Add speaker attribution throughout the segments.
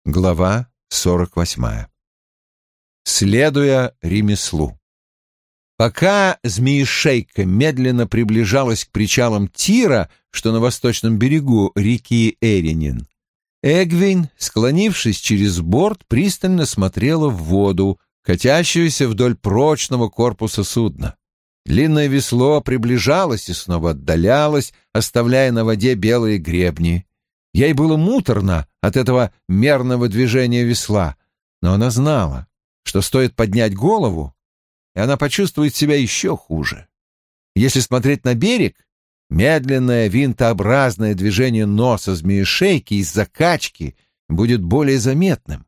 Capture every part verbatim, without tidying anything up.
Speaker 1: Глава сорок восьмая. Следуя ремеслу. Пока змеишейка медленно приближалась к причалам Тира, что на восточном берегу реки Эринин, Эгвин, склонившись через борт, пристально смотрела в воду, катящуюся вдоль прочного корпуса судна. Длинное весло приближалось и снова отдалялось, оставляя на воде белые гребни. Ей было муторно от этого мерного движения весла, но она знала, что стоит поднять голову, и она почувствует себя еще хуже. Если смотреть на берег, медленное винтообразное движение носа змеишейки из-за качки будет более заметным.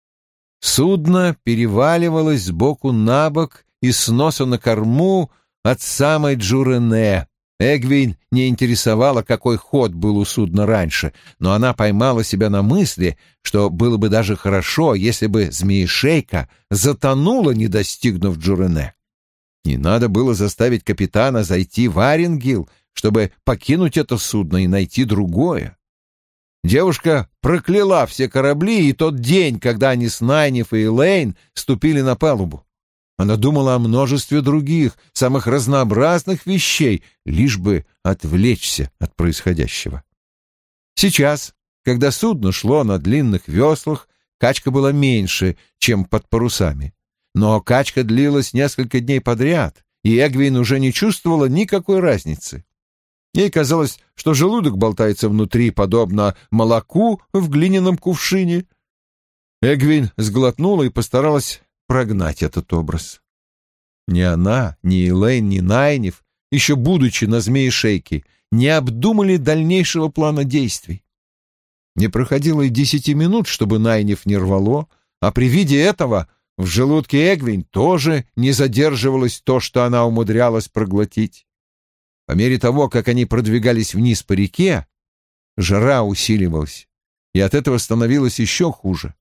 Speaker 1: Судно переваливалось сбоку на бок и с носа на корму от самой Джурене. Эгвин не интересовала, какой ход был у судна раньше, но она поймала себя на мысли, что было бы даже хорошо, если бы змеишейка затонула, не достигнув Джурене. Не надо было заставить капитана зайти в Арингил, чтобы покинуть это судно и найти другое. Девушка прокляла все корабли и тот день, когда они с Найниф и Элейн ступили на палубу. Она думала о множестве других, самых разнообразных вещей, лишь бы отвлечься от происходящего. Сейчас, когда судно шло на длинных веслах, качка была меньше, чем под парусами. Но качка длилась несколько дней подряд, и Эгвин уже не чувствовала никакой разницы. Ей казалось, что желудок болтается внутри, подобно молоку в глиняном кувшине. Эгвин сглотнула и постаралась прогнать этот образ. Ни она, ни Элейн, ни Найниф, еще будучи на змеишейке, не обдумали дальнейшего плана действий. Не проходило и десяти минут, чтобы Найниф не рвало, а при виде этого в желудке Эгвин тоже не задерживалось то, что она умудрялась проглотить. По мере того, как они продвигались вниз по реке, жара усиливалась, и от этого становилось еще хуже.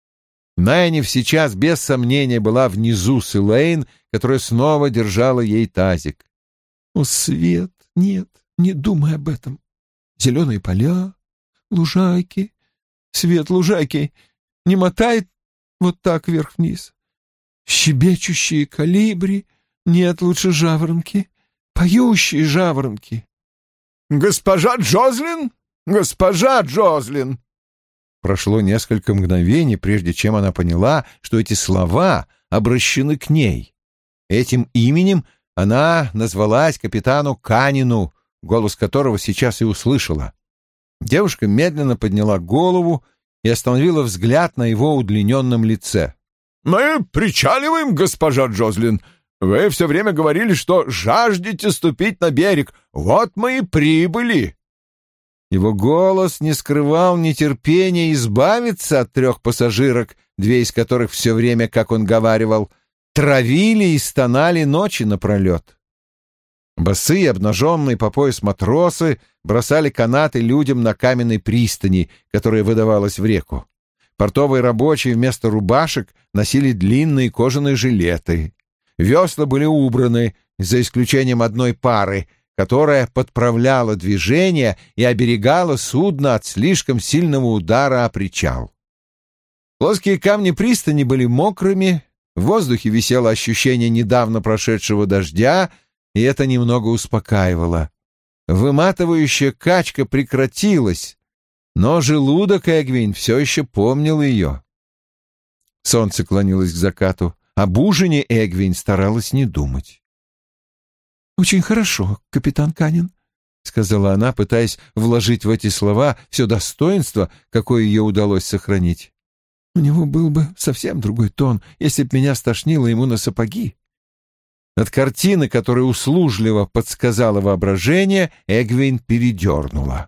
Speaker 1: Найниф сейчас без сомнения была внизу с Элейн, которая снова держала ей тазик. «О, Свет, нет, не думай об этом. Зеленые поля, лужайки, Свет, лужайки, не мотает вот так вверх-вниз. Щебечущие колибри, нет, лучше жаворонки, поющие жаворонки». «Госпожа Джозлин! Госпожа Джозлин!» Прошло несколько мгновений, прежде чем она поняла, что эти слова обращены к ней. Этим именем она назвалась капитану Канину, голос которого сейчас и услышала. Девушка медленно подняла голову и остановила взгляд на его удлиненном лице. «Мы причаливаем, госпожа Джозлин. Вы все время говорили, что жаждете ступить на берег. Вот мы и прибыли». Его голос не скрывал нетерпения избавиться от трех пассажирок, две из которых все время, как он говаривал, травили и стонали ночи напролет. Босые, обнаженные по пояс матросы бросали канаты людям на каменной пристани, которая выдавалась в реку. Портовые рабочие вместо рубашек носили длинные кожаные жилеты. Весла были убраны, за исключением одной пары, которая подправляла движение и оберегала судно от слишком сильного удара о причал. Плоские камни пристани были мокрыми, в воздухе висело ощущение недавно прошедшего дождя, и это немного успокаивало. Выматывающая качка прекратилась, но желудок Эгвин все еще помнил ее. Солнце клонилось к закату, об ужине Эгвин старалась не думать. «Очень хорошо, капитан Канин», — сказала она, пытаясь вложить в эти слова все достоинство, какое ее удалось сохранить. «У него был бы совсем другой тон, если б меня стошнило ему на сапоги». От картины, которую услужливо подсказало воображение, Эгвин передернула.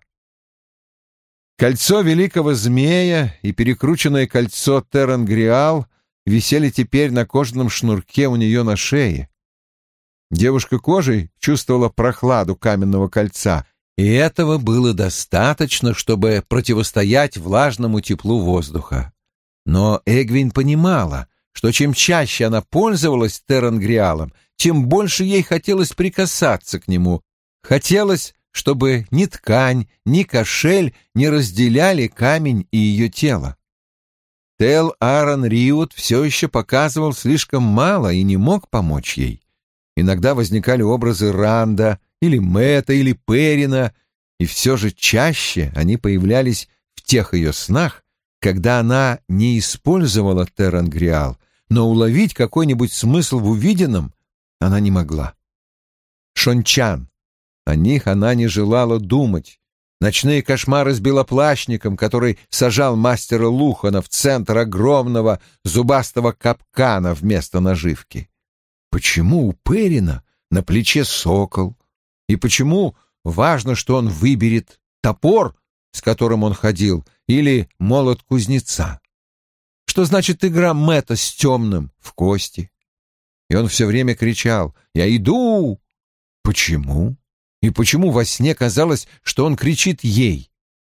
Speaker 1: Кольцо великого змея и перекрученное кольцо Терангриал висели теперь на кожаном шнурке у нее на шее. Девушка кожей чувствовала прохладу каменного кольца, и этого было достаточно, чтобы противостоять влажному теплу воздуха. Но Эгвин понимала, что чем чаще она пользовалась Терангриалом, тем больше ей хотелось прикасаться к нему. Хотелось, чтобы ни ткань, ни кошель не разделяли камень и ее тело. Тел Аарон Риут все еще показывал слишком мало и не мог помочь ей. Иногда возникали образы Ранда, или Мэтта, или Перрина, и все же чаще они появлялись в тех ее снах, когда она не использовала терангриал, но уловить какой-нибудь смысл в увиденном она не могла. Шончан. О них она не желала думать. Ночные кошмары с белоплащником, который сажал мастера Лухана в центр огромного зубастого капкана вместо наживки. Почему у Перрина на плече сокол? И почему важно, что он выберет топор, с которым он ходил, или молот кузнеца? Что значит игра Мэтта с темным в кости? И он все время кричал: «Я иду!» Почему? И почему во сне казалось, что он кричит ей?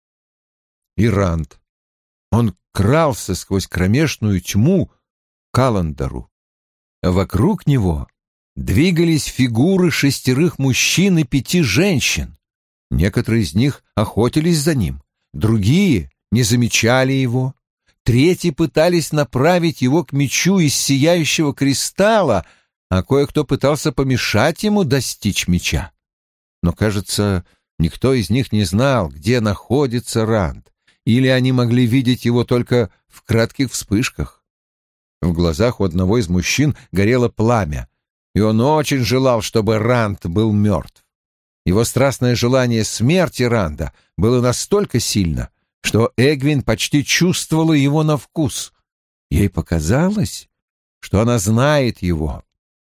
Speaker 1: И Ранд. Он крался сквозь кромешную тьму к Каландару. Вокруг него двигались фигуры шестерых мужчин и пяти женщин. Некоторые из них охотились за ним, другие не замечали его, третьи пытались направить его к мечу из сияющего кристалла, а кое-кто пытался помешать ему достичь меча. Но, кажется, никто из них не знал, где находится Ранд, или они могли видеть его только в кратких вспышках. В глазах у одного из мужчин горело пламя, и он очень желал, чтобы Ранд был мертв. Его страстное желание смерти Ранда было настолько сильно, что Эгвин почти чувствовала его на вкус. Ей показалось, что она знает его.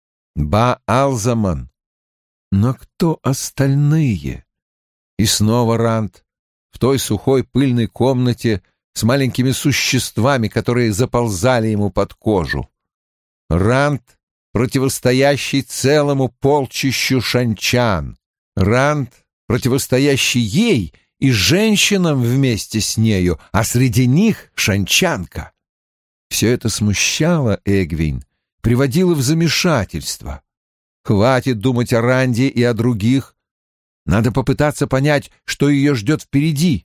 Speaker 1: Ба-Алзаман. Но кто остальные? И снова Ранд в той сухой пыльной комнате с маленькими существами, которые заползали ему под кожу. Ранд, противостоящий целому полчищу шанчан. Ранд, противостоящий ей и женщинам вместе с нею, а среди них шанчанка. Все это смущало Эгвин, приводило в замешательство. Хватит думать о Ранде и о других. Надо попытаться понять, что ее ждет впереди.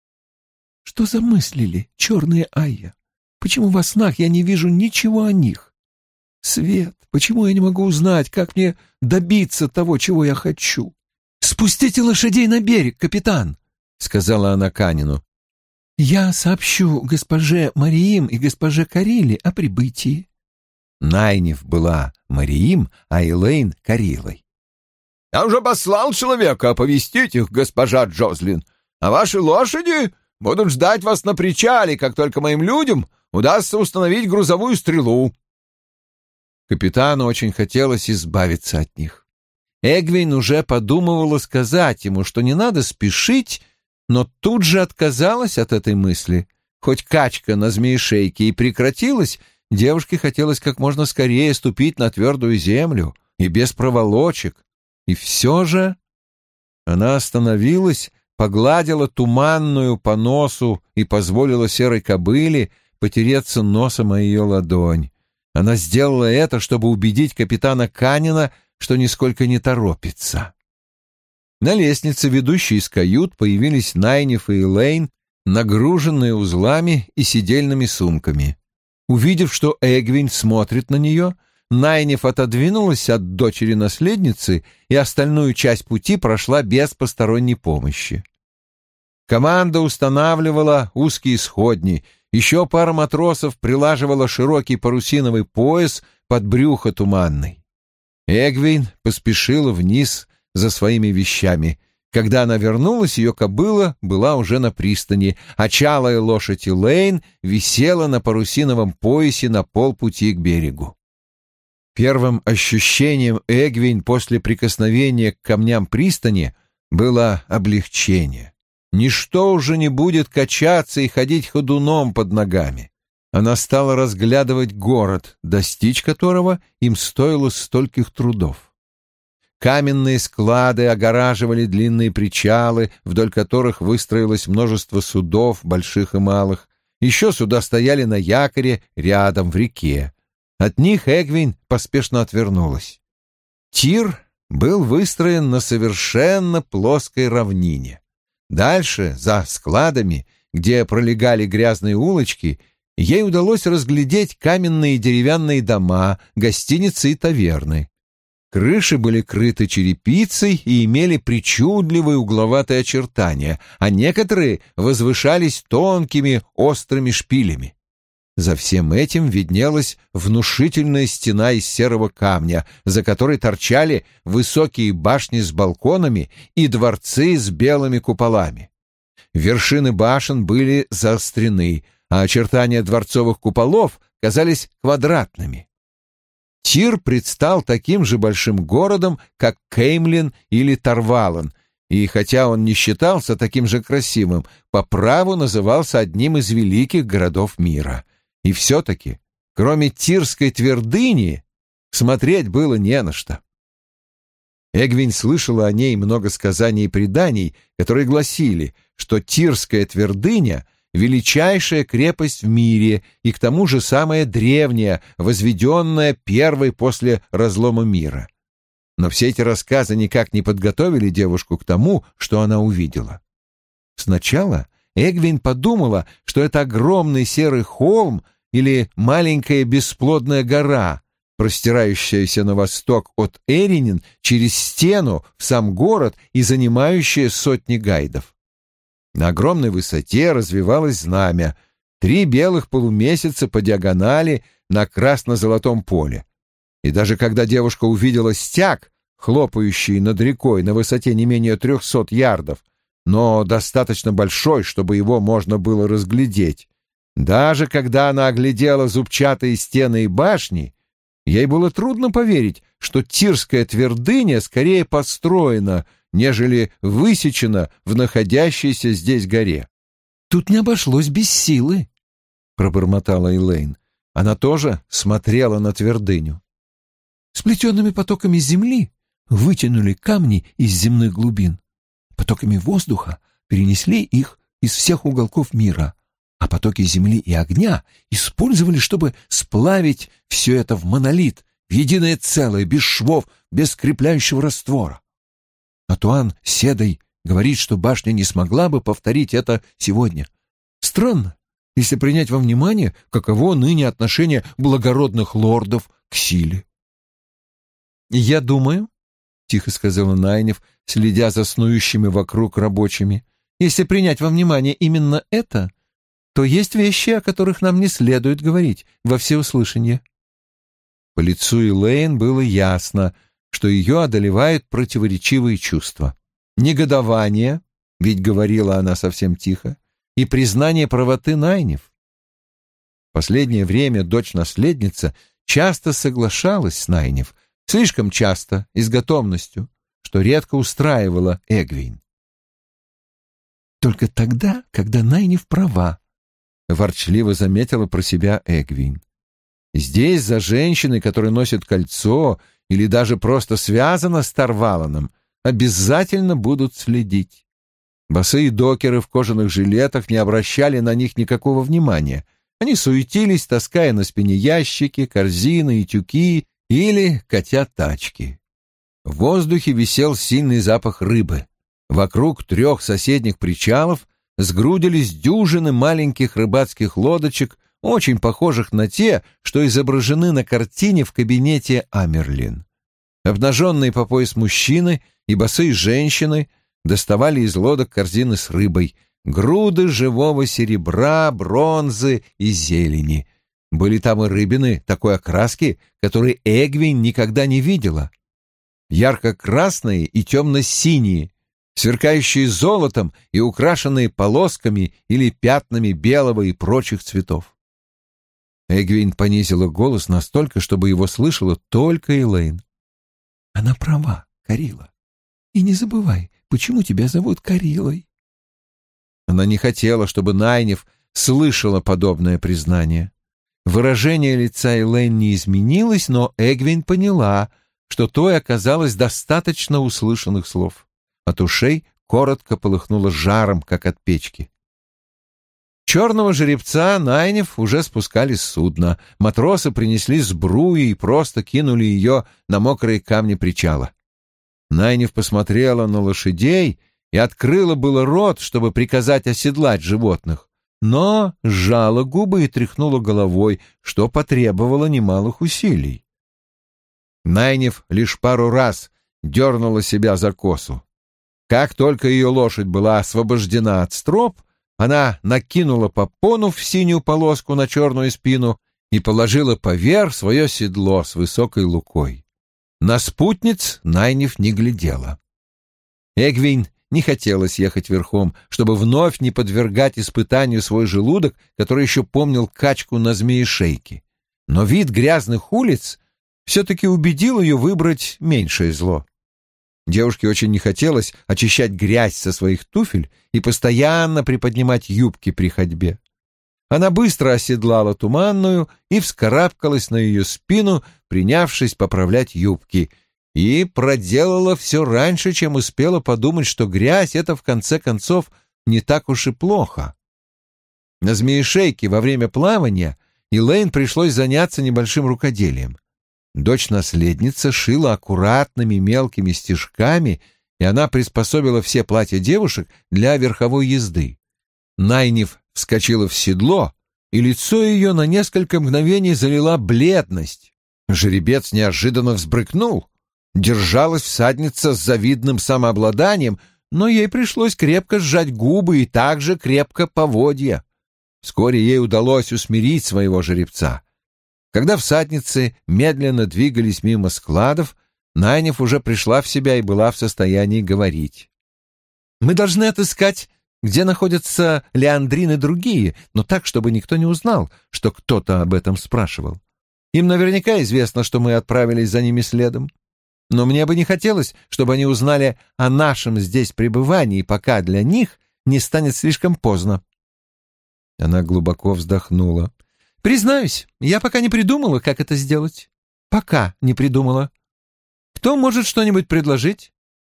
Speaker 1: Что замыслили черные Айя? Почему во снах я не вижу ничего о них? Свет, почему я не могу узнать, как мне добиться того, чего я хочу? «Спустите лошадей на берег, капитан», — сказала она Канину. «Я сообщу госпоже Мариим и госпоже Кариле о прибытии». Найниф была Мариим, а Элейн — Карилой.
Speaker 2: «Я уже послал человека оповестить их, госпожа Джозлин, а ваши лошади будут ждать вас на причале, как только моим людям удастся установить грузовую стрелу».
Speaker 1: Капитану очень хотелось избавиться от них. Эгвин уже подумывала сказать ему, что не надо спешить, но тут же отказалась от этой мысли. Хоть качка на змеешейке и прекратилась, девушке хотелось как можно скорее ступить на твердую землю и без проволочек. И все же она остановилась, погладила туманную по носу и позволила серой кобыле потереться носом о ее ладонь. Она сделала это, чтобы убедить капитана Канина, что нисколько не торопится. На лестнице, ведущей из кают, появились Найниф и Элейн, нагруженные узлами и сидельными сумками. Увидев, что Эгвин смотрит на нее, Найниф отодвинулась от дочери-наследницы и остальную часть пути прошла без посторонней помощи. Команда устанавливала узкие сходни, еще пара матросов прилаживала широкий парусиновый пояс под брюхо туманной. Эгвин поспешила вниз за своими вещами. Когда она вернулась, ее кобыла была уже на пристани, а чалая лошадь Элейн висела на парусиновом поясе на полпути к берегу. Первым ощущением Эгвин после прикосновения к камням пристани было облегчение. Ничто уже не будет качаться и ходить ходуном под ногами. Она стала разглядывать город, достичь которого им стоило стольких трудов. Каменные склады огораживали длинные причалы, вдоль которых выстроилось множество судов, больших и малых. Еще суда стояли на якоре рядом в реке. От них Эгвин поспешно отвернулась. Тир был выстроен на совершенно плоской равнине. Дальше, за складами, где пролегали грязные улочки, ей удалось разглядеть каменные и деревянные дома, гостиницы и таверны. Крыши были крыты черепицей и имели причудливые угловатые очертания, а некоторые возвышались тонкими острыми шпилями. За всем этим виднелась внушительная стена из серого камня, за которой торчали высокие башни с балконами и дворцы с белыми куполами. Вершины башен были заострены, а очертания дворцовых куполов казались квадратными. Тир предстал таким же большим городом, как Кеймлин или Тарвалан, и хотя он не считался таким же красивым, по праву назывался одним из великих городов мира. И все-таки, кроме Тирской твердыни, смотреть было не на что. Эгвин слышала о ней много сказаний и преданий, которые гласили, что Тирская твердыня — величайшая крепость в мире и к тому же самая древняя, возведенная первой после разлома мира. Но все эти рассказы никак не подготовили девушку к тому, что она увидела. Сначала Эгвин подумала, что это огромный серый холм или маленькая бесплодная гора, простирающаяся на восток от Эринин через стену в сам город и занимающая сотни гайдов. На огромной высоте развивалось знамя, три белых полумесяца по диагонали на красно-золотом поле. И даже когда девушка увидела стяг, хлопающий над рекой на высоте не менее трехсот ярдов, но достаточно большой, чтобы его можно было разглядеть, даже когда она оглядела зубчатые стены и башни, ей было трудно поверить, что Тирская твердыня скорее построена, нежели высечена в находящейся здесь горе.
Speaker 3: «Тут не обошлось без силы», — пробормотала Элейн. Она тоже смотрела на твердыню. «Сплетенными потоками земли вытянули камни из земных глубин. Потоками воздуха перенесли их из всех уголков мира, а потоки земли и огня использовали, чтобы сплавить все это в монолит, в единое целое, без швов, без скрепляющего раствора. Атуан Седой говорит, что башня не смогла бы повторить это сегодня. Странно, если принять во внимание, каково ныне отношение благородных лордов к силе. «Я думаю», — тихо сказала Найниф, следя за снующими вокруг рабочими, «если принять во внимание именно это, то есть вещи, о которых нам не следует говорить во всеуслышание». По лицу Элейн было ясно, что ее одолевают противоречивые чувства. Негодование, ведь говорила она совсем тихо, и признание правоты Найниф. В последнее время дочь-наследница часто соглашалась с Найниф, слишком часто и с готовностью, что редко устраивало Эгвин. «Только тогда, когда Найниф права», — ворчливо заметила про себя Эгвин. «Здесь за женщиной, которая носит кольцо или даже просто связана с Тарваланом, обязательно будут следить». Босые докеры в кожаных жилетах не обращали на них никакого внимания. Они суетились, таская на спине ящики, корзины и тюки или катя тачки. В воздухе висел сильный запах рыбы. Вокруг трех соседних причалов сгрудились дюжины маленьких рыбацких лодочек, очень похожих на те, что изображены на картине в кабинете Амерлин. Обнаженные по пояс мужчины и босые женщины доставали из лодок корзины с рыбой, груды живого серебра, бронзы и зелени. Были там и рыбины такой окраски, которой Эгвин никогда не видела. Ярко-красные и темно-синие, сверкающие золотом и украшенные полосками или пятнами белого и прочих цветов. Эгвин понизила голос настолько, чтобы его слышала только Элейн. «Она права, Карила. И не забывай, почему тебя зовут Карилой?» Она не хотела, чтобы Найниф слышала подобное признание. Выражение лица Элейн не изменилось, но Эгвин поняла, что той оказалось достаточно услышанных слов. От ушей коротко полыхнуло жаром, как от печки. Черного жеребца Найниф уже спускали с судна. Матросы принесли сбруи и просто кинули ее на мокрые камни причала. Найниф посмотрела на лошадей и открыла было рот, чтобы приказать оседлать животных,
Speaker 1: но сжала губы и тряхнула головой, что потребовало немалых усилий. Найниф лишь пару раз дернула себя за косу. Как только ее лошадь была освобождена от строп, она накинула попону в синюю полоску на черную спину и положила поверх свое седло с высокой лукой. На спутниц Найниф не глядела. Эгвин не хотелось ехать верхом, чтобы вновь не подвергать испытанию свой желудок, который еще помнил качку на змеешейке. Но вид грязных улиц все-таки убедил ее выбрать меньшее зло. Девушке очень не хотелось очищать грязь со своих туфель и постоянно приподнимать юбки при ходьбе. Она быстро оседлала Туманную и вскарабкалась на ее спину, принявшись поправлять юбки, и проделала все раньше, чем успела подумать, что грязь — это, в конце концов, не так уж и плохо. На змеешейке во время плавания Элейн пришлось заняться небольшим рукоделием. Дочь-наследница шила аккуратными мелкими стежками, и она приспособила все платья девушек для верховой езды. Найниф вскочила в седло, и лицо ее на несколько мгновений залила бледность. Жеребец неожиданно взбрыкнул. Держалась всадница с завидным самообладанием, но ей пришлось крепко сжать губы и также крепко поводья. Вскоре ей удалось усмирить своего жеребца. Когда всадницы медленно двигались мимо складов, Найниф уже пришла в себя и была в состоянии говорить. «Мы должны отыскать, где находятся Леандрин и другие, но так, чтобы никто не узнал, что кто-то об этом спрашивал. Им наверняка известно, что мы отправились за ними следом. Но мне бы не хотелось, чтобы они узнали о нашем здесь пребывании, пока для них не станет слишком поздно». Она глубоко вздохнула. «Признаюсь, я пока не придумала, как это сделать. Пока не придумала. Кто может что-нибудь предложить?»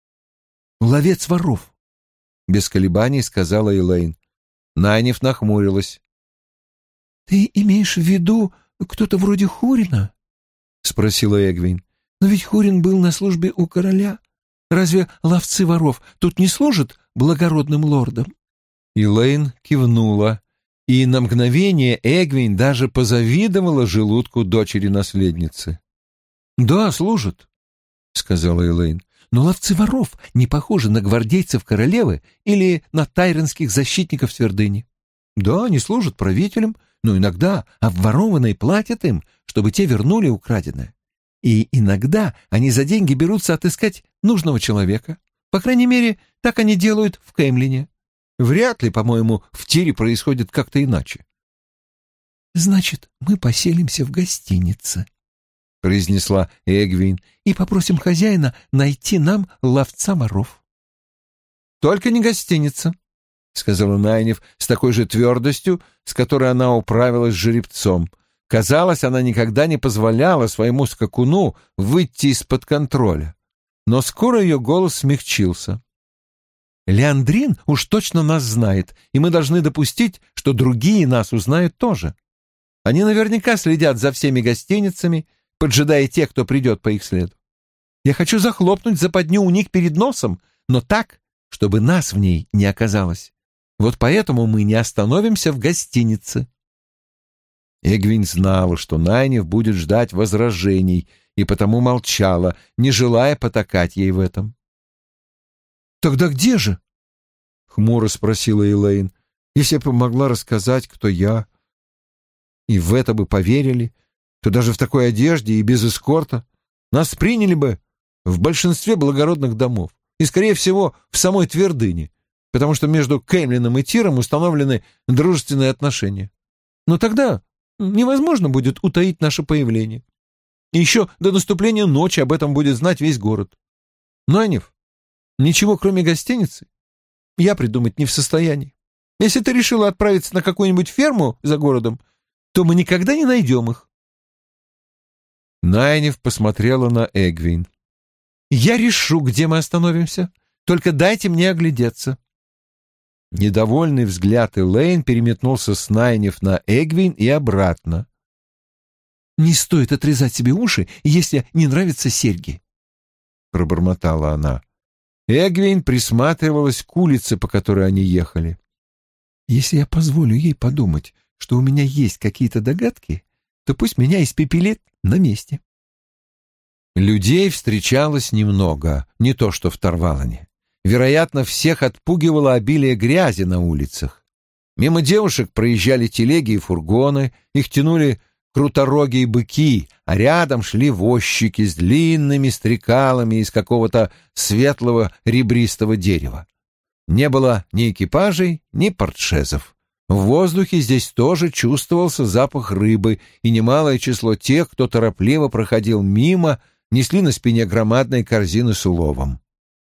Speaker 1: «Ловец воров», — без колебаний сказала Элейн. Найниф нахмурилась. «Ты имеешь в виду кто-то вроде Хурина?» — спросила Эгвин. «Но ведь Хурин был на службе у короля. Разве ловцы воров тут не служат благородным лордам?» Элейн кивнула, и на мгновение Эгвин даже позавидовала желудку дочери-наследницы. «Да, служат», — сказала Элейн. «Но ловцы воров не похожи на гвардейцев королевы или на тайронских защитников твердыни. Да, они служат правителям, но иногда обворованные платят им, чтобы те вернули украденное. И иногда они за деньги берутся отыскать нужного человека. По крайней мере, так они делают в Кэмлине. Вряд ли, по-моему, в Тире происходит как-то иначе». «Значит, мы поселимся в гостинице», — произнесла Эгвин, «и попросим хозяина найти нам ловца воров». «Только не гостиница», — сказала Найниф с такой же твердостью, с которой она управилась с жеребцом. Казалось, она никогда не позволяла своему скакуну выйти из-под контроля. Но скоро ее голос смягчился. «Леандрин уж точно нас знает, и мы должны допустить, что другие нас узнают тоже. Они наверняка следят за всеми гостиницами, поджидая тех, кто придет по их следу. Я хочу захлопнуть западню у них перед носом, но так, чтобы нас в ней не оказалось. Вот поэтому мы не остановимся в гостинице». Эгвин знала, что Найниф будет ждать возражений, и потому молчала, не желая потакать ей в этом. «Тогда где же?» — хмуро спросила Элейн. «Если бы могла рассказать, кто я, и в это бы поверили, то даже в такой одежде и без эскорта нас приняли бы в большинстве благородных домов, и, скорее всего, в самой твердыне, потому что между Кэмлином и Тиром установлены дружественные отношения. Но тогда невозможно будет утаить наше появление. И еще до наступления ночи об этом будет знать весь город. Найниф, ничего, кроме гостиницы, я придумать не в состоянии. Если ты решила отправиться на какую-нибудь ферму за городом, то мы никогда не найдем их». Найниф посмотрела на Эгвин. «Я решу, где мы остановимся. Только дайте мне оглядеться». Недовольный взгляд Элейн переметнулся с Найниф на Эгвин и обратно. «Не стоит отрезать себе уши, если не нравятся серьги», — пробормотала она. Эгвин присматривалась к улице, по которой они ехали.
Speaker 3: Если я позволю ей подумать, что у меня есть какие-то догадки, то пусть меня испепелит на месте.
Speaker 1: Людей встречалось немного, не то что в Тарвалане. Вероятно, всех отпугивало обилие грязи на улицах. Мимо девушек проезжали телеги и фургоны, их тянули круторогие быки, а рядом шли возчики с длинными стрекалами из какого-то светлого ребристого дерева. Не было ни экипажей, ни портшезов. В воздухе здесь тоже чувствовался запах рыбы, и немалое число тех, кто торопливо проходил мимо, несли на спине громадные корзины с уловом.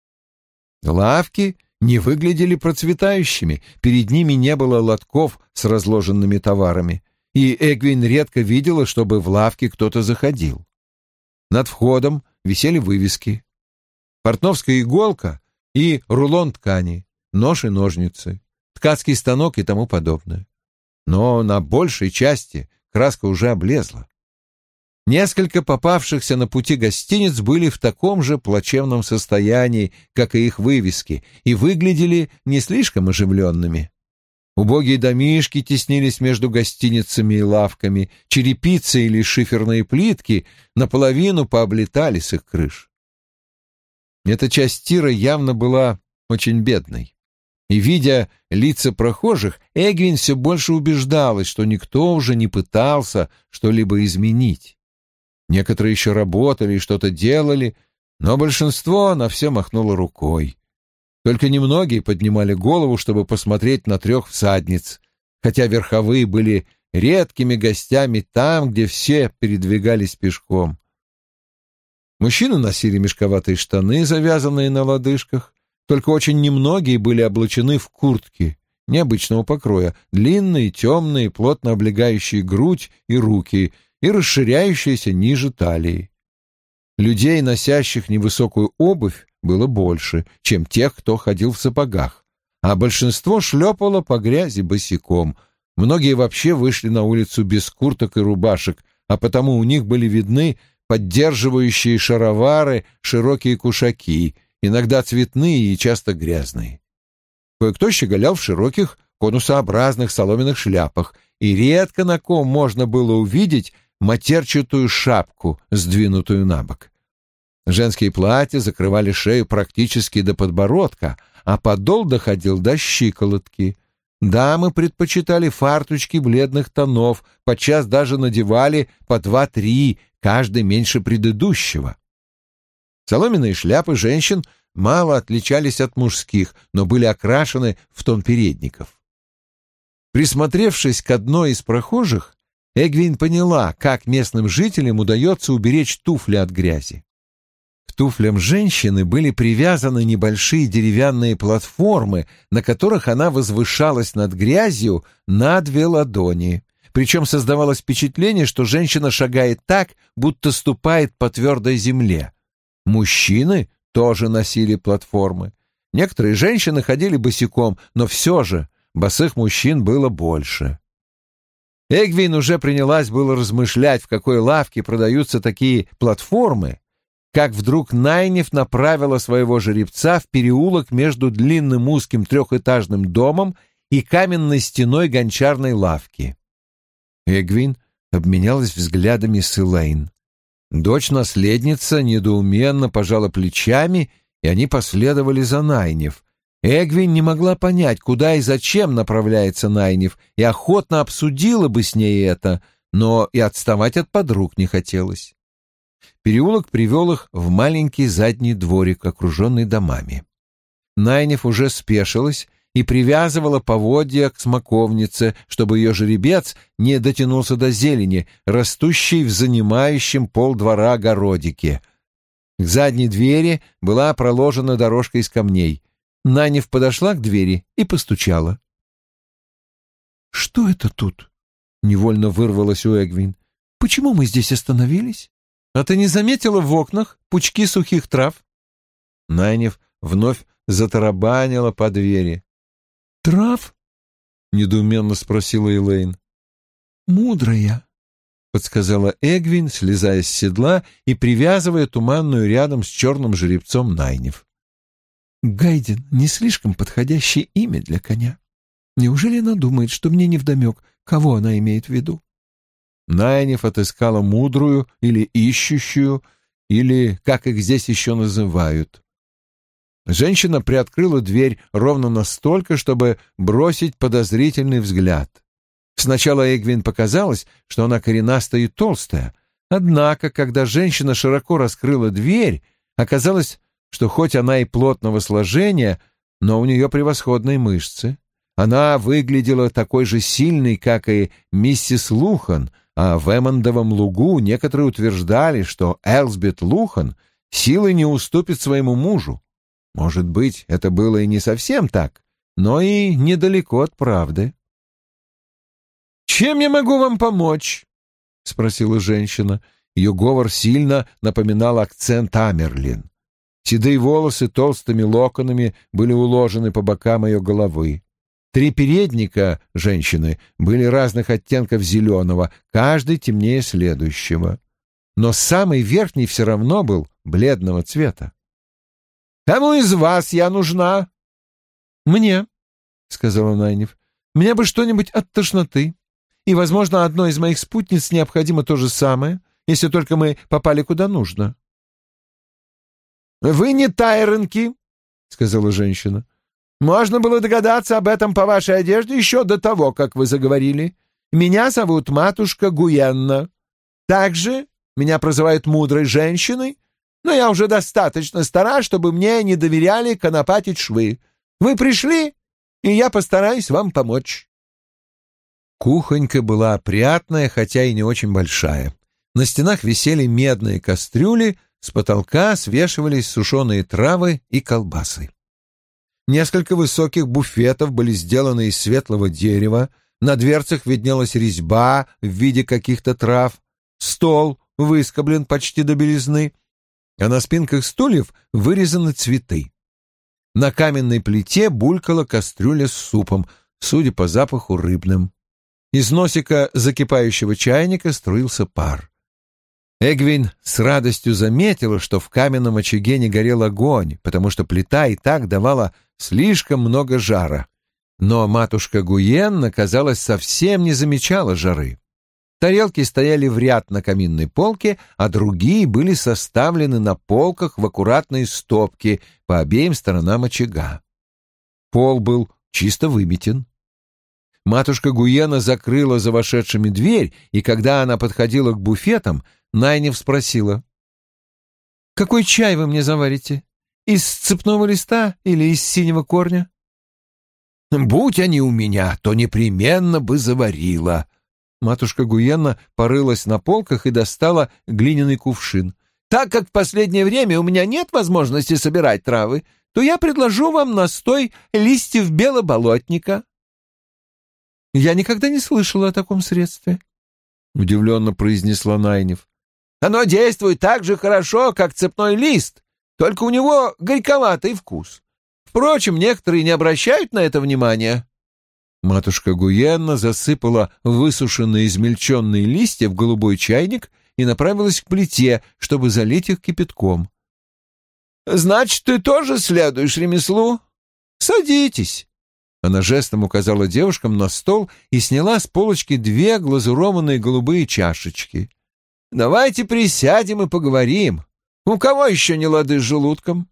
Speaker 1: Лавки не выглядели процветающими, перед ними не было лотков с разложенными товарами, и Эгвин редко видела, чтобы в лавке кто-то заходил. Над входом висели вывески: портновская иголка и рулон ткани, нож и ножницы, ткацкий станок и тому подобное. Но на большей части краска уже облезла. Несколько попавшихся на пути гостиниц были в таком же плачевном состоянии, как и их вывески, и выглядели не слишком оживленными. Убогие домишки теснились между гостиницами и лавками, черепицы или шиферные плитки наполовину пооблетали с их крыш. Эта часть Тира явно была очень бедной. И, видя лица прохожих, Эгвин все больше убеждалась, что никто уже не пытался что-либо изменить. Некоторые еще работали и что-то делали, но большинство на все махнуло рукой. Только немногие поднимали голову, чтобы посмотреть на трех всадниц, хотя верховые были редкими гостями там, где все передвигались пешком. Мужчины носили мешковатые штаны, завязанные на лодыжках, только очень немногие были облачены в куртки необычного покроя, длинные, темные, плотно облегающие грудь и руки и расширяющиеся ниже талии. Людей, носящих невысокую обувь, было больше, чем тех, кто ходил в сапогах, а большинство шлепало по грязи босиком. Многие вообще вышли на улицу без курток и рубашек, а потому у них были видны поддерживающие шаровары, широкие кушаки, иногда цветные и часто грязные. Кое-кто щеголял в широких конусообразных соломенных шляпах, и редко на ком можно было увидеть матерчатую шапку, сдвинутую на бок. Женские платья закрывали шею практически до подбородка, а подол доходил до щиколотки. Дамы предпочитали фарточки бледных тонов, подчас даже надевали по два-три, каждый меньше предыдущего. Соломенные шляпы женщин мало отличались от мужских, но были окрашены в тон передников. Присмотревшись к одной из прохожих, Эгвин поняла, как местным жителям удается уберечь туфли от грязи. К туфлям женщины были привязаны небольшие деревянные платформы, на которых она возвышалась над грязью на две ладони. Причем создавалось впечатление, что женщина шагает так, будто ступает по твердой земле. Мужчины тоже носили платформы. Некоторые женщины ходили босиком, но все же босых мужчин было больше. Эгвин уже принялась было размышлять, в какой лавке продаются такие платформы, как вдруг Найниф направила своего жеребца в переулок между длинным узким трехэтажным домом и каменной стеной гончарной лавки. Эгвин обменялась взглядами с Элейн. Дочь-наследница недоуменно пожала плечами, и они последовали за Найниф. Эгвин не могла понять, куда и зачем направляется Найниф, и охотно обсудила бы с ней это, но и отставать от подруг не хотелось. Переулок привел их в маленький задний дворик, окруженный домами. Найниф уже спешилась и привязывала поводья к смоковнице, чтобы ее жеребец не дотянулся до зелени, растущей в занимающем полдвора огородике. К задней двери была проложена дорожка из камней. Найниф подошла к двери и постучала. «Что это тут?» — невольно вырвалось у Эгвин. «Почему мы здесь остановились? А ты не заметила в окнах пучки сухих трав?» Найниф вновь затарабанила по двери. «Трав?» — недоуменно спросила Элейн. «Мудрая», — подсказала Эгвин, слезая с седла и привязывая туманную рядом с черным жеребцом Найниф. «Гайден — не слишком подходящее имя для коня».
Speaker 3: Неужели она думает, что мне невдомек, кого она имеет в виду? Найниф отыскала мудрую или ищущую, или как их здесь еще называют. Женщина приоткрыла дверь ровно настолько, чтобы бросить подозрительный взгляд. Сначала Эгвин показалось, что она коренастая и толстая, однако, когда женщина широко раскрыла дверь, оказалось, что хоть она и плотного сложения, но у нее превосходные мышцы. Она выглядела такой же сильной, как и миссис Лухан, а в Эммондовом лугу некоторые утверждали, что Элсбет Лухан силой не уступит своему мужу. Может быть, это было и не совсем так, но и недалеко от правды. «Чем я могу вам помочь?» — спросила женщина. Ее говор сильно напоминал акцент Амерлин. Седые волосы толстыми локонами были уложены по бокам ее головы. Три передника женщины были разных оттенков зеленого, каждый темнее следующего. Но самый верхний все равно был бледного цвета. «Кому из вас я нужна?» «Мне», — сказала Найниф. «Мне бы что-нибудь от тошноты. И, возможно, одной из моих спутниц необходимо то же самое, если только мы попали куда нужно». «Вы не тайронки», — сказала женщина. «Можно было догадаться об этом по вашей одежде еще до того, как вы заговорили. Меня зовут матушка Гуенна. Также меня прозывают мудрой женщиной, но я уже достаточно стара, чтобы мне не доверяли конопатить швы. Вы пришли, и я постараюсь вам помочь». Кухонька была опрятная, хотя и не очень большая. На стенах висели медные кастрюли, с потолка свешивались сушеные травы и колбасы. Несколько высоких буфетов были сделаны из светлого дерева, на дверцах виднелась резьба в виде каких-то трав, стол выскоблен почти до белизны, а на спинках стульев вырезаны цветы. На каменной плите булькала кастрюля с супом, судя по запаху, рыбным. Из носика закипающего чайника струился пар. Эгвин с радостью заметила, что в каменном очаге не горел огонь, потому что плита и так давала слишком много жара. Но матушка Гуенна, казалось, совсем не замечала жары. Тарелки стояли в ряд на каминной полке, а другие были составлены на полках в аккуратные стопки по обеим сторонам очага. Пол был чисто выметен. Матушка Гуенна закрыла за вошедшими дверь, и когда она подходила к буфетам, Найниф спросила: «Какой чай вы мне заварите? Из цепного листа или из синего корня?»
Speaker 2: «Будь они у меня, то непременно бы заварила».
Speaker 3: Матушка Гуенна порылась на полках и достала глиняный кувшин.
Speaker 2: «Так как в последнее время у меня нет возможности собирать травы, то я предложу вам настой листьев белоболотника».
Speaker 3: «Я никогда не слышала о таком средстве», — удивленно произнесла Найниф.
Speaker 2: «Оно действует так же хорошо, как цепной лист, только у него горьковатый вкус. Впрочем, некоторые не обращают на это внимания».
Speaker 3: Матушка Гуенна засыпала высушенные измельченные листья в голубой чайник и направилась к плите, чтобы залить их кипятком.
Speaker 2: «Значит, ты тоже следуешь ремеслу? Садитесь».
Speaker 3: Она жестом указала девушкам на стол и сняла с полочки две глазурованные голубые чашечки.
Speaker 2: «Давайте присядем и поговорим. У кого еще не лады с желудком?»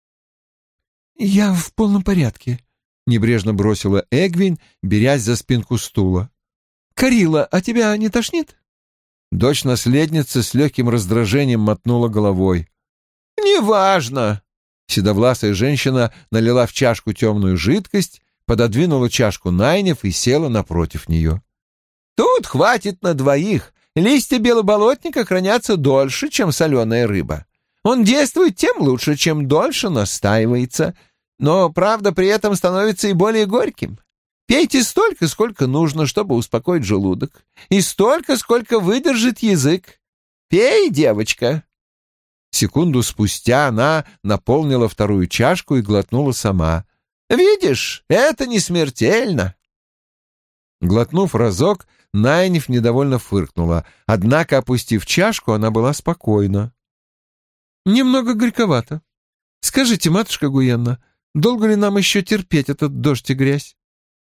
Speaker 3: «Я в полном порядке», — небрежно бросила Эгвин, берясь за спинку стула. «Карила, а тебя не тошнит?» Дочь наследницы с легким раздражением мотнула головой.
Speaker 2: «Неважно».
Speaker 3: Седовласая женщина налила в чашку темную жидкость, пододвинула чашку Найниф и села напротив нее.
Speaker 2: «Тут хватит на двоих. Листья белоболотника хранятся дольше, чем соленая рыба. Он действует тем лучше, чем дольше настаивается, но, правда, при этом становится и более горьким. Пейте столько, сколько нужно, чтобы успокоить желудок, и столько, сколько выдержит язык. Пей, девочка».
Speaker 3: Секунду спустя она наполнила вторую чашку и глотнула сама.
Speaker 2: «Видишь, это не смертельно».
Speaker 3: Глотнув разок, Найниф недовольно фыркнула, однако, опустив чашку, она была спокойна. «Немного горьковато. Скажите, матушка Гуенна, долго ли нам еще терпеть этот дождь и грязь?»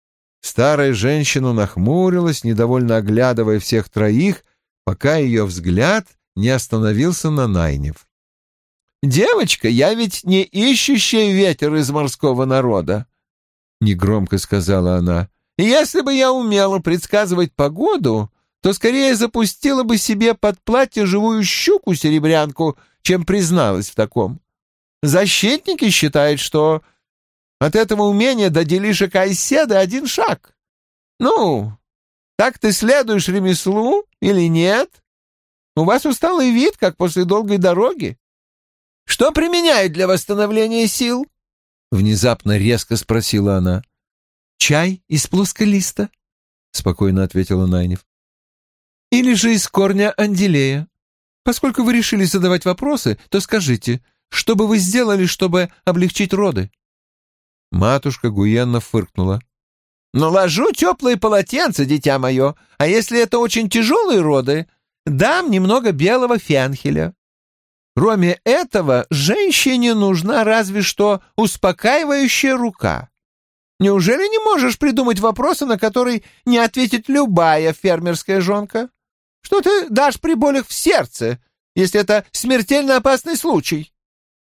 Speaker 3: Старая женщина нахмурилась, недовольно оглядывая всех троих, пока ее взгляд не остановился на Найниф.
Speaker 2: «Девочка, я ведь не ищущий ветер из морского народа», — негромко сказала она. «Если бы я умела предсказывать погоду, то скорее запустила бы себе под платье живую щуку-серебрянку, чем призналась в таком. Защитники считают, что от этого умения до Делиша Кайседа один шаг. Ну, так ты следуешь ремеслу или нет? У вас усталый вид, как после долгой дороги. Что применяют для восстановления сил?» Внезапно резко спросила она. «Чай из плосколиста», — спокойно ответила Найниф. «Или же из корня анделея. Поскольку вы решили задавать вопросы, то скажите, что бы вы сделали, чтобы облегчить роды?»
Speaker 3: Матушка Гуенна фыркнула.
Speaker 2: «Наложу теплые полотенца, дитя мое, а если это очень тяжелые роды, дам немного белого фенхеля. Кроме этого, женщине нужна разве что успокаивающая рука. Неужели не можешь придумать вопросы, на которые не ответит любая фермерская жонка? Что ты дашь при болях в сердце, если это смертельно опасный случай?»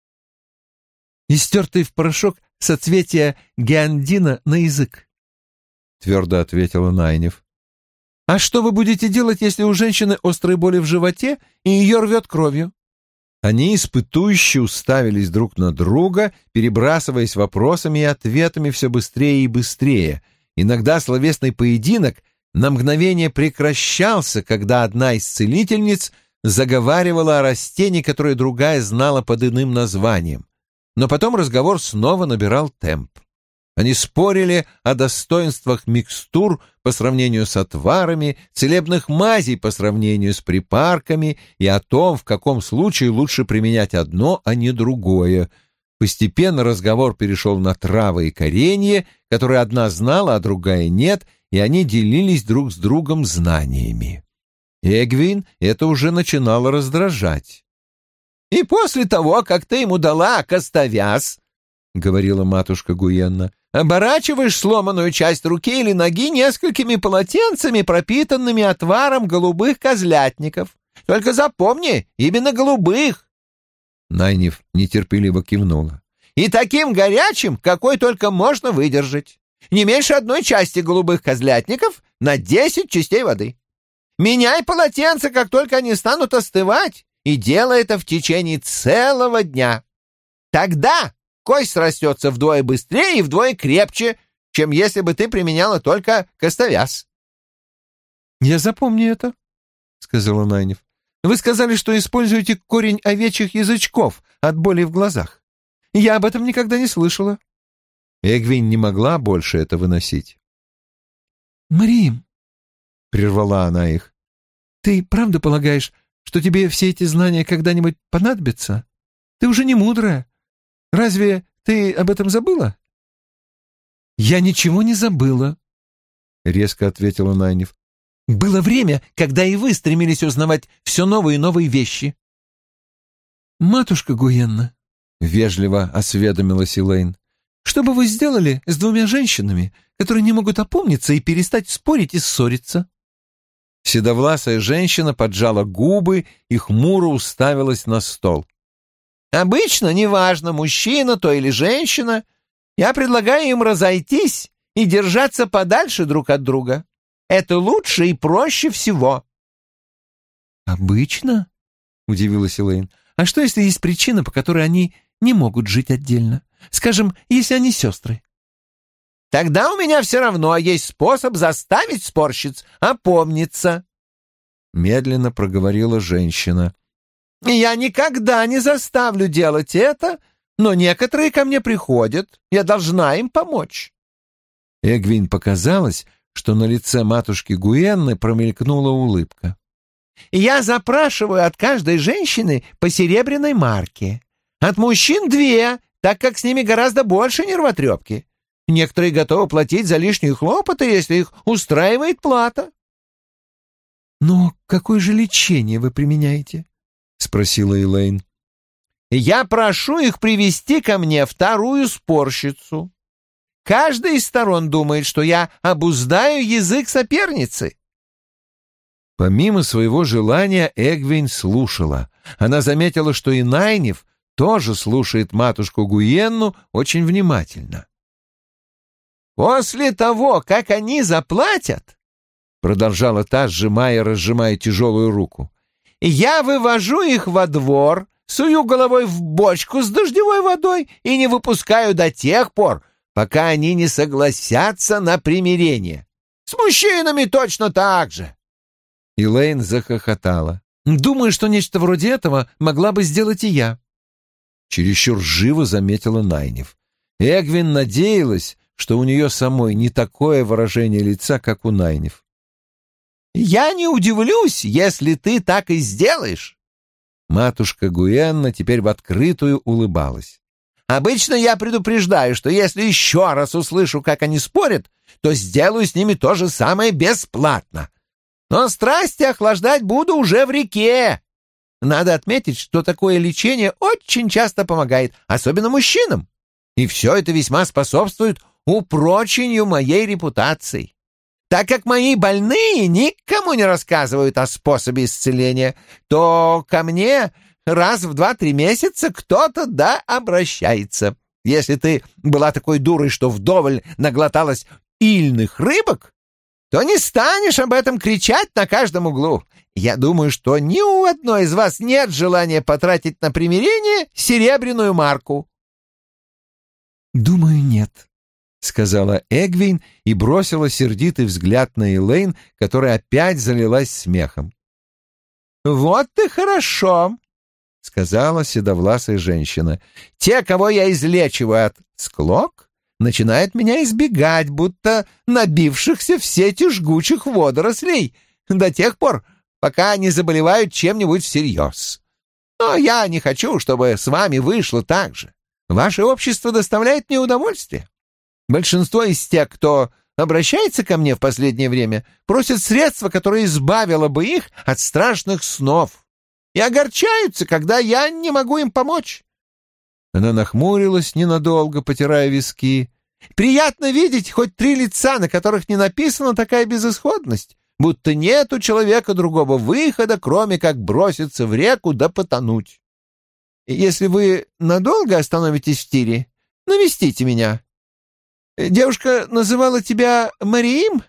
Speaker 2: «Истертый в порошок соцветия геандина на язык», — твердо ответила Найниф. «А что вы будете делать, если у женщины острые боли в животе и ее рвет кровью?»
Speaker 3: Они испытующе уставились друг на друга, перебрасываясь вопросами и ответами все быстрее и быстрее. Иногда словесный поединок на мгновение прекращался, когда одна из целительниц заговаривала о растении, которое другая знала под иным названием. Но потом разговор снова набирал темп. Они спорили о достоинствах микстур по сравнению с отварами, целебных мазей по сравнению с припарками и о том, в каком случае лучше применять одно, а не другое. Постепенно разговор перешел на травы и коренья, которые одна знала, а другая нет, и они делились друг с другом знаниями. Эгвин это уже начинало раздражать.
Speaker 2: «И после того, как ты ему дала костовяз, — говорила матушка Гуенна, — оборачиваешь сломанную часть руки или ноги несколькими полотенцами, пропитанными отваром голубых козлятников. Только запомни, именно голубых!»
Speaker 3: Найниф нетерпеливо кивнула.
Speaker 2: «И таким горячим, какой только можно выдержать. Не меньше одной части голубых козлятников на десять частей воды. Меняй полотенца, как только они станут остывать, и делай это в течение целого дня. Тогда кость срастется вдвое быстрее и вдвое крепче, чем если бы ты применяла только костовяз». «Я запомню это», — сказала Найниф. «Вы сказали, что используете корень овечьих язычков от боли в глазах. Я об этом никогда не слышала».
Speaker 3: Эгвин не могла больше это выносить.
Speaker 2: «Марим»,
Speaker 3: — прервала она их,
Speaker 2: — «ты правда полагаешь, что тебе все эти знания когда-нибудь понадобятся? Ты уже не мудрая. Разве ты об этом забыла?» «Я ничего не забыла», — резко ответила Найниф. «Было время, когда и вы стремились узнавать все новые и новые вещи». «Матушка Гуенна», — вежливо осведомилась Элейн, — «что бы вы сделали с двумя женщинами, которые не могут опомниться и перестать спорить и ссориться?»
Speaker 3: Седовласая женщина поджала губы и хмуро уставилась на стол.
Speaker 2: «Обычно, неважно, мужчина то или женщина, я предлагаю им разойтись и держаться подальше друг от друга. Это лучше и проще всего». «Обычно?» — удивилась Элейн. «А что, если есть причина, по которой они не могут жить отдельно? Скажем, если они сестры?» «Тогда у меня все равно есть способ заставить спорщиц опомниться», — медленно проговорила женщина. «Я никогда не заставлю делать это, но некоторые ко мне приходят. Я должна им помочь».
Speaker 3: Эгвин показалось, что на лице матушки Гуенны промелькнула улыбка.
Speaker 2: «Я запрашиваю от каждой женщины по серебряной марке. От мужчин две, так как с ними гораздо больше нервотрепки. Некоторые готовы платить за лишние хлопоты, если их устраивает плата». «Но какое же лечение вы применяете?» — спросила Элейн. «Я прошу их привести ко мне вторую спорщицу. Каждая из сторон думает, что я обуздаю язык соперницы».
Speaker 3: Помимо своего желания, Эгвин слушала. Она заметила, что и Найниф тоже слушает матушку Гуенну очень внимательно.
Speaker 2: «После того, как они заплатят, — продолжала та, сжимая и разжимая тяжелую руку, — я вывожу их во двор, сую головой в бочку с дождевой водой и не выпускаю до тех пор, пока они не согласятся на примирение. С мужчинами точно так же».
Speaker 3: Элейн захохотала.
Speaker 1: «Думаю, что нечто вроде этого могла бы сделать и я», —
Speaker 3: чересчур живо заметила Найниф. Эгвин надеялась, что у нее самой не такое выражение лица, как у Найниф.
Speaker 2: «Я не удивлюсь, если ты так и сделаешь».
Speaker 3: Матушка Гуенна теперь в открытую улыбалась.
Speaker 2: «Обычно я предупреждаю, что если еще раз услышу, как они спорят, то сделаю с ними то же самое бесплатно. Но страсти охлаждать буду уже в реке. Надо отметить, что такое лечение очень часто помогает, особенно мужчинам. И все это весьма способствует упрочению моей репутации. Так как мои больные никому не рассказывают о способе исцеления, то ко мне раз в два-три месяца кто-то да обращается. Если ты была такой дурой, что вдоволь наглоталась ильных рыбок, то не станешь об этом кричать на каждом углу. Я думаю, что ни у одной из вас нет желания потратить на примирение серебряную марку».
Speaker 1: «Думаю, нет»,
Speaker 3: — сказала Эгвин и бросила сердитый взгляд на Элейн, которая опять залилась смехом.
Speaker 2: «Вот и хорошо», — сказала седовласая женщина. «Те, кого я излечиваю от склок, начинают меня избегать, будто набившихся в сети жгучих водорослей, до тех пор, пока не заболевают чем-нибудь всерьез. Но я не хочу, чтобы с вами вышло так же. Ваше общество доставляет мне удовольствие. Большинство из тех, кто обращается ко мне в последнее время, просят средства, которое избавило бы их от страшных снов, и огорчаются, когда я не могу им помочь».
Speaker 3: Она нахмурилась ненадолго, потирая виски.
Speaker 2: «Приятно видеть хоть три лица, на которых не написана такая безысходность, будто нет у человека другого выхода, кроме как броситься в реку да потонуть. Если вы надолго остановитесь в тире, навестите меня. Девушка называла тебя Мариим?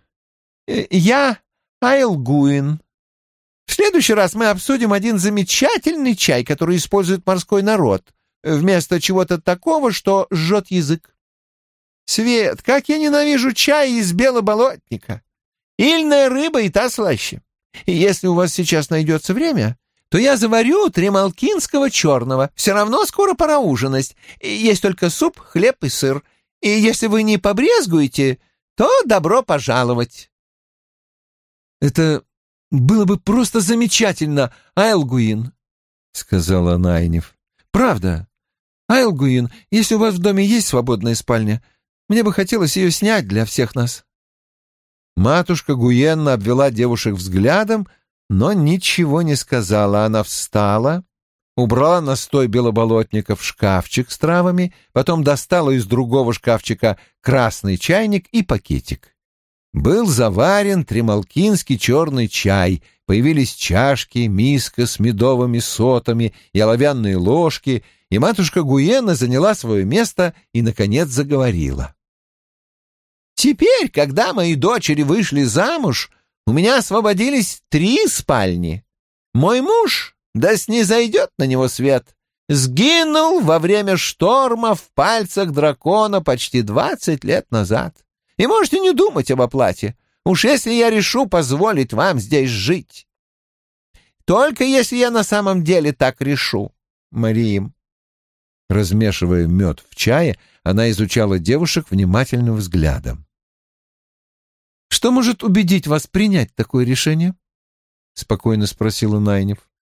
Speaker 2: Я Айлгуин. В следующий раз мы обсудим один замечательный чай, который использует морской народ, вместо чего-то такого, что жжет язык. Свет, как я ненавижу чай из белоболотника. Ильная рыба и та слаще. И если у вас сейчас найдется время, то я заварю тремалкинского черного. Все равно скоро пора ужинать. Есть только суп, хлеб и сыр. И если вы не побрезгуете, то добро пожаловать».
Speaker 1: «Это было бы просто замечательно, Айлгуин», — сказала Найниф. «Правда. Айлгуин, если у вас в доме есть свободная спальня, мне бы хотелось ее снять для всех нас».
Speaker 3: Матушка Гуенна обвела девушек взглядом, но ничего не сказала. Она встала, убрала настой белоболотника в шкафчик с травами, потом достала из другого шкафчика красный чайник и пакетик. Был заварен тремалкинский черный чай, появились чашки, миска с медовыми сотами и оловянные ложки, и матушка Гуенна заняла свое место и, наконец, заговорила.
Speaker 2: «Теперь, когда мои дочери вышли замуж, у меня освободились три спальни. Мой муж, да снизойдет на него свет, сгинул во время шторма в пальцах дракона почти двадцать лет назад. И можете не думать об оплате, уж если я решу позволить вам здесь жить. Только если я на самом деле так решу, Мариим».
Speaker 3: Размешивая мед в чае, она изучала девушек внимательным взглядом.
Speaker 1: «Что может убедить вас принять такое решение?» — спокойно спросила Найниф.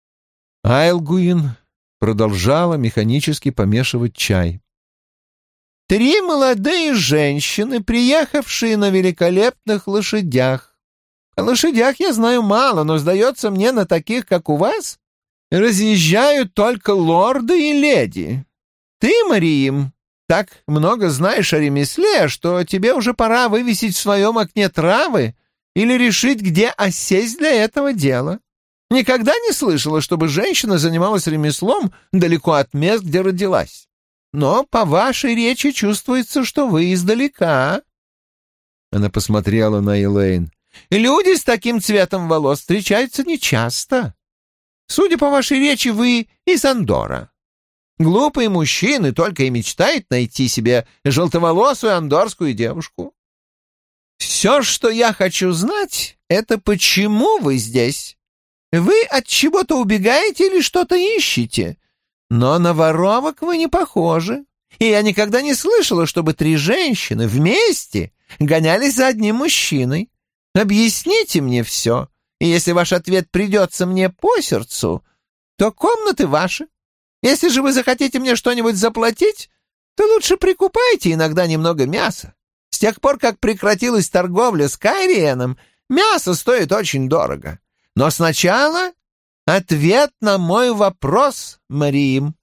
Speaker 3: Айлгуин продолжала механически помешивать чай.
Speaker 2: «Три молодые женщины, приехавшие на великолепных лошадях. О лошадях я знаю мало, но, сдается мне, на таких, как у вас, разъезжают только лорды и леди. Ты, Мариим, так много знаешь о ремесле, что тебе уже пора вывесить в своем окне травы или решить, где осесть для этого дела. Никогда не слышала, чтобы женщина занималась ремеслом далеко от мест, где родилась. Но по вашей речи чувствуется, что вы издалека». Она посмотрела на Элейн. «Люди с таким цветом волос встречаются нечасто. Судя по вашей речи, вы из Андора. Глупые мужчины только и мечтают найти себе желтоволосую андорскую девушку. Все, что я хочу знать, это почему вы здесь. Вы от чего-то убегаете или что-то ищете, но на воровок вы не похожи. И я никогда не слышала, чтобы три женщины вместе гонялись за одним мужчиной. Объясните мне все, и если ваш ответ придется мне по сердцу, то комнаты ваши. Если же вы захотите мне что-нибудь заплатить, то лучше прикупайте иногда немного мяса. С тех пор, как прекратилась торговля с Кайриеном, мясо стоит очень дорого. Но сначала ответ на мой вопрос, Мариим».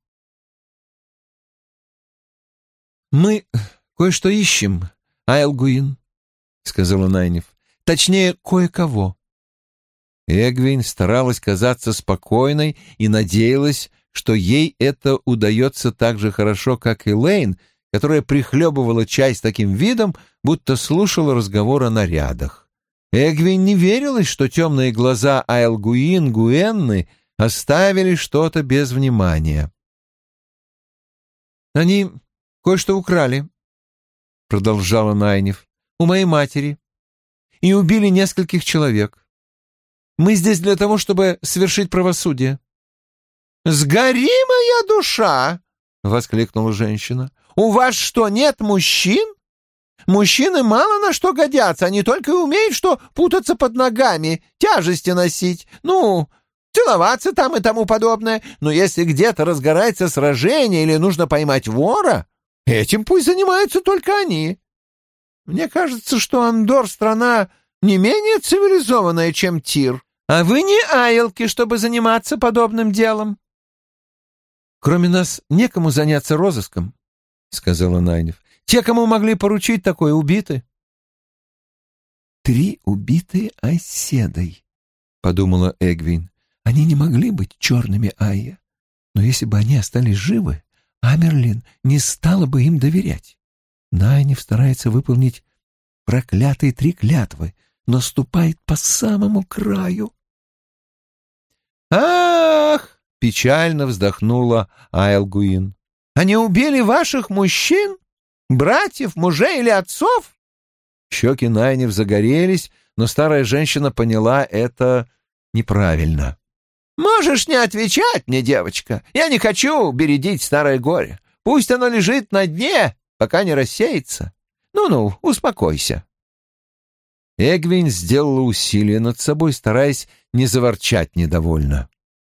Speaker 2: «Мы кое-что ищем, Айлгуин», — сказала Найниф. «Точнее, кое-кого». Эгвин старалась казаться спокойной и надеялась, что ей это удается так же хорошо, как и Лейн, которая прихлебывала чай с таким видом, будто слушала разговор о нарядах. Эгвин не верилась, что темные глаза Айлгуин Гуэнны оставили что-то без внимания. «Они кое-что украли», — продолжала Найниф, — «у моей матери, и убили нескольких человек. Мы здесь для того, чтобы свершить правосудие». «Сгори, моя душа!» — воскликнула женщина. «У вас что, нет мужчин? Мужчины мало на что годятся, они только и умеют, что путаться под ногами, тяжести носить, ну, целоваться там и тому подобное. Но если где-то разгорается сражение или нужно поймать вора, этим пусть занимаются только они. Мне кажется, что Андор — страна не менее цивилизованная, чем Тир, а вы не айлки, чтобы заниматься подобным делом». «Кроме нас некому заняться розыском», — сказала Найниф. «Те, кому могли поручить такое, убиты». «Три убитые оседой», — подумала Эгвин. «Они не могли быть черными Айя. Но если бы они остались живы, Амерлин не стала бы им доверять. Найниф старается выполнить проклятые три клятвы, но ступает по самому краю». «Ах!» — печально вздохнула Айлгуин. «Они убили ваших мужчин? Братьев, мужей или отцов?» Щеки Найниф загорелись, но старая женщина поняла это неправильно. «Можешь не отвечать мне, девочка. Я не хочу бередить старое горе. Пусть оно лежит на дне, пока не рассеется. Ну-ну, успокойся». Эгвин сделала усилие над собой, стараясь не заворчать недовольно.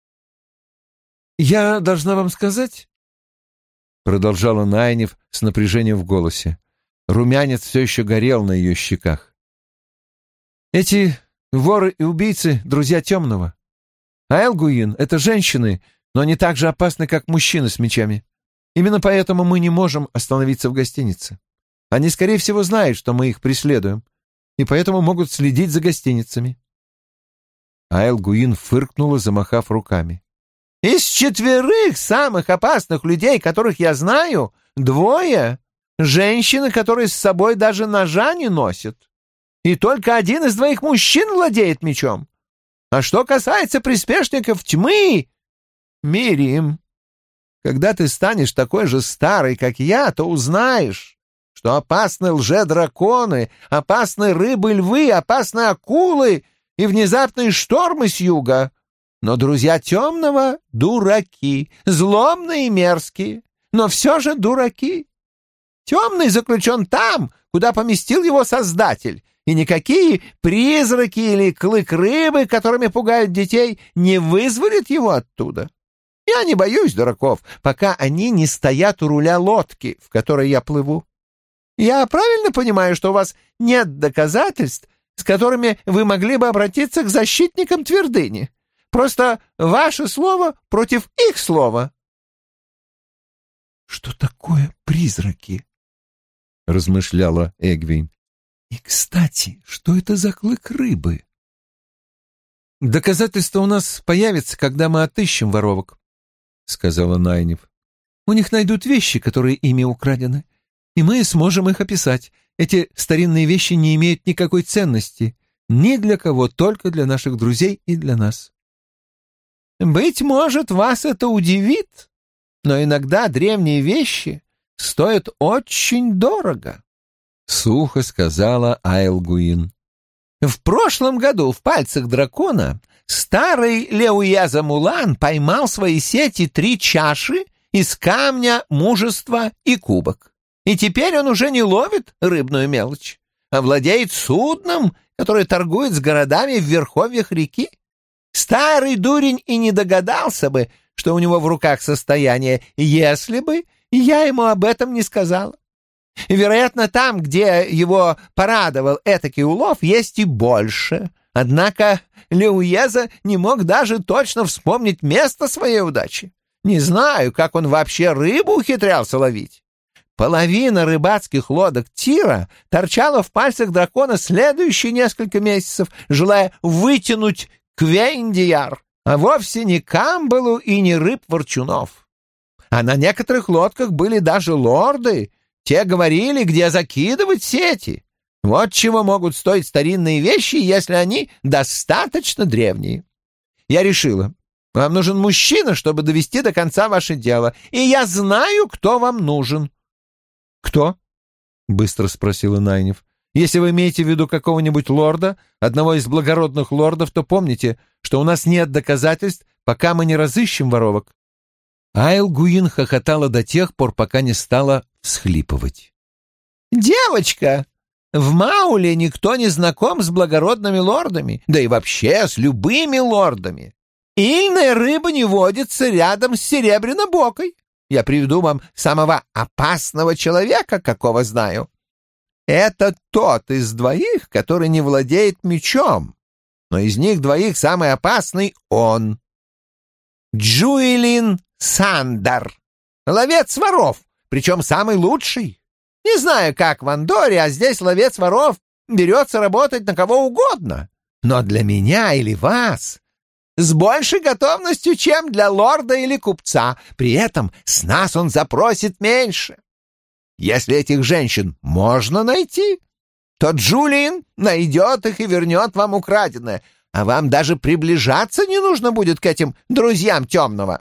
Speaker 2: «Я должна вам сказать», — продолжала Найниф с напряжением в голосе. Румянец все еще горел на ее щеках. «Эти воры и убийцы — друзья темного. Айлгуин — это женщины, но они так же опасны, как мужчины с мечами. Именно поэтому мы не можем остановиться в гостинице. Они, скорее всего, знают, что мы их преследуем, и поэтому могут следить за гостиницами». Айлгуин фыркнула, замахав руками. «Из четверых самых опасных людей, которых я знаю, двое — женщины, которые с собой даже ножа не носят. И только один из двоих мужчин владеет мечом. А что касается приспешников тьмы, Мирим, когда ты станешь такой же старой, как я, то узнаешь, что опасны лже-драконы, опасны рыбы-львы, опасны акулы и внезапные штормы с юга. Но друзья темного — дураки, злобные и мерзкие, но все же дураки. Темный заключен там, куда поместил его Создатель, и никакие призраки или клык рыбы, которыми пугают детей, не вызволят его оттуда. Я не боюсь дураков, пока они не стоят у руля лодки, в которой я плыву. Я правильно понимаю, что у вас нет доказательств, с которыми вы могли бы обратиться к защитникам твердыни? Просто ваше слово против их слова». что такое призраки, — размышляла Эгвин. И, кстати, что это за клык рыбы?
Speaker 3: «Доказательства у нас появятся, когда мы отыщем воровок», — сказала Найниф. «У них найдут вещи, которые ими украдены, и мы сможем их описать. Эти старинные вещи не имеют никакой ценности ни для кого, только для наших друзей и для нас».
Speaker 2: «Быть может, вас это удивит, но иногда древние вещи стоят очень дорого», — сухо сказала Айлгуин. «В прошлом году в пальцах дракона старый Леуяза Мулан поймал в свои сети три чаши из камня мужества и кубок. И теперь он уже не ловит рыбную мелочь, а владеет судном, которое торгует с городами в верховьях реки. Старый дурень и не догадался бы, что у него в руках состояние, если бы я ему об этом не сказала. Вероятно, там, где его порадовал этакий улов, есть и больше. Однако Леуяза не мог даже точно вспомнить место своей удачи. Не знаю, как он вообще рыбу ухитрялся ловить. Половина рыбацких лодок Тира торчала в пальцах дракона следующие несколько месяцев, желая вытянуть Квейндияр, а вовсе не камбалу и не рыб-ворчунов. А на некоторых лодках были даже лорды. Те говорили, где закидывать сети. Вот чего могут стоить старинные вещи, если они достаточно древние. Я решила, вам нужен мужчина, чтобы довести до конца ваше дело, и я знаю, кто вам нужен».
Speaker 3: «Кто?» — быстро спросила Найниф. «Если вы имеете в виду какого-нибудь лорда, одного из благородных лордов, то помните, что у нас нет доказательств, пока мы не разыщем воровок». Айлгуин хохотала до тех пор, пока не стала всхлипывать.
Speaker 2: «Девочка, в Мауле никто не знаком с благородными лордами, да и вообще с любыми лордами. Ильная рыба не водится рядом с серебрянобокой. Я приведу вам самого опасного человека, какого знаю. Это тот из двоих, который не владеет мечом, но из них двоих самый опасный он. Джуэлин Сандар, ловец воров, причем самый лучший. Не знаю, как в Андоре, а здесь ловец воров берется работать на кого угодно. Но для меня или вас с большей готовностью, чем для лорда или купца. При этом с нас он запросит меньше. Если этих женщин можно найти, то Джулиан найдет их и вернет вам украденное, а вам даже приближаться не нужно будет к этим друзьям темного».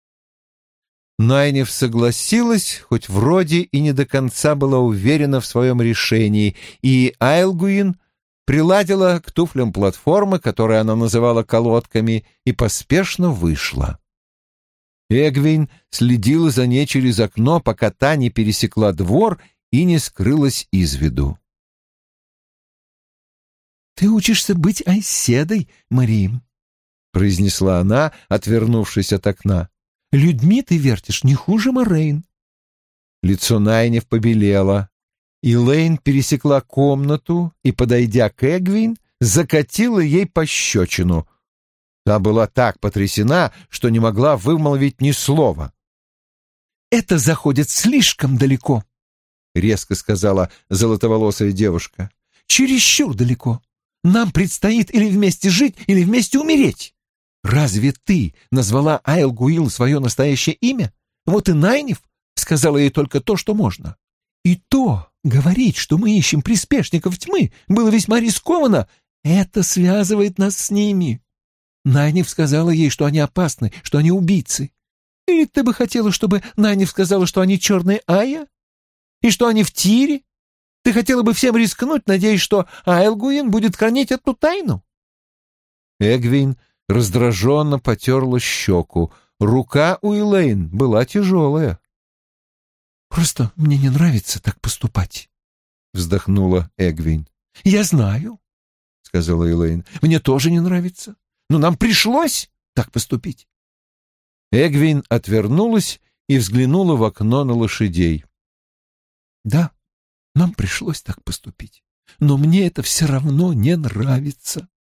Speaker 3: Найниф согласилась, хоть вроде и не до конца была уверена в своем решении, и Айлгуин приладила к туфлям платформы, которые она называла колодками, и поспешно вышла. Эгвин следила за ней через окно, пока та не пересекла двор и не скрылась из виду.
Speaker 2: «Ты учишься быть оседой, Мариим», — произнесла она, отвернувшись от окна. «Людьми ты вертишь не хуже Морейн».
Speaker 3: Лицо Найниф побелело. Элейн пересекла комнату и, подойдя к Эгвин, закатила ей пощечину. Та была так потрясена, что не могла вымолвить ни слова.
Speaker 2: «Это заходит слишком далеко», — резко сказала золотоволосая девушка. «Чересчур далеко. Нам предстоит или вместе жить, или вместе умереть. Разве ты назвала Айлгуил свое настоящее имя? Вот и Найниф сказала ей только то, что можно. И то говорить, что мы ищем приспешников тьмы, было весьма рискованно. Это связывает нас с ними. Найниф сказала ей, что они опасны, что они убийцы. Или ты бы хотела, чтобы Найниф сказала, что они черные Айя? И что они в Тире? Ты хотела бы всем рискнуть, надеясь, что Айлгуин будет хранить эту тайну?»
Speaker 3: Эгвин раздраженно потерла щеку. Рука у Элейн была тяжелая.
Speaker 2: «Просто мне не нравится так поступать», — вздохнула Эгвин. «Я знаю», — сказала Элейн. «Мне тоже не нравится. Но нам пришлось так поступить».
Speaker 3: Эгвин отвернулась и взглянула в окно на лошадей.
Speaker 2: «Да, нам пришлось так поступить, но мне это все равно не нравится».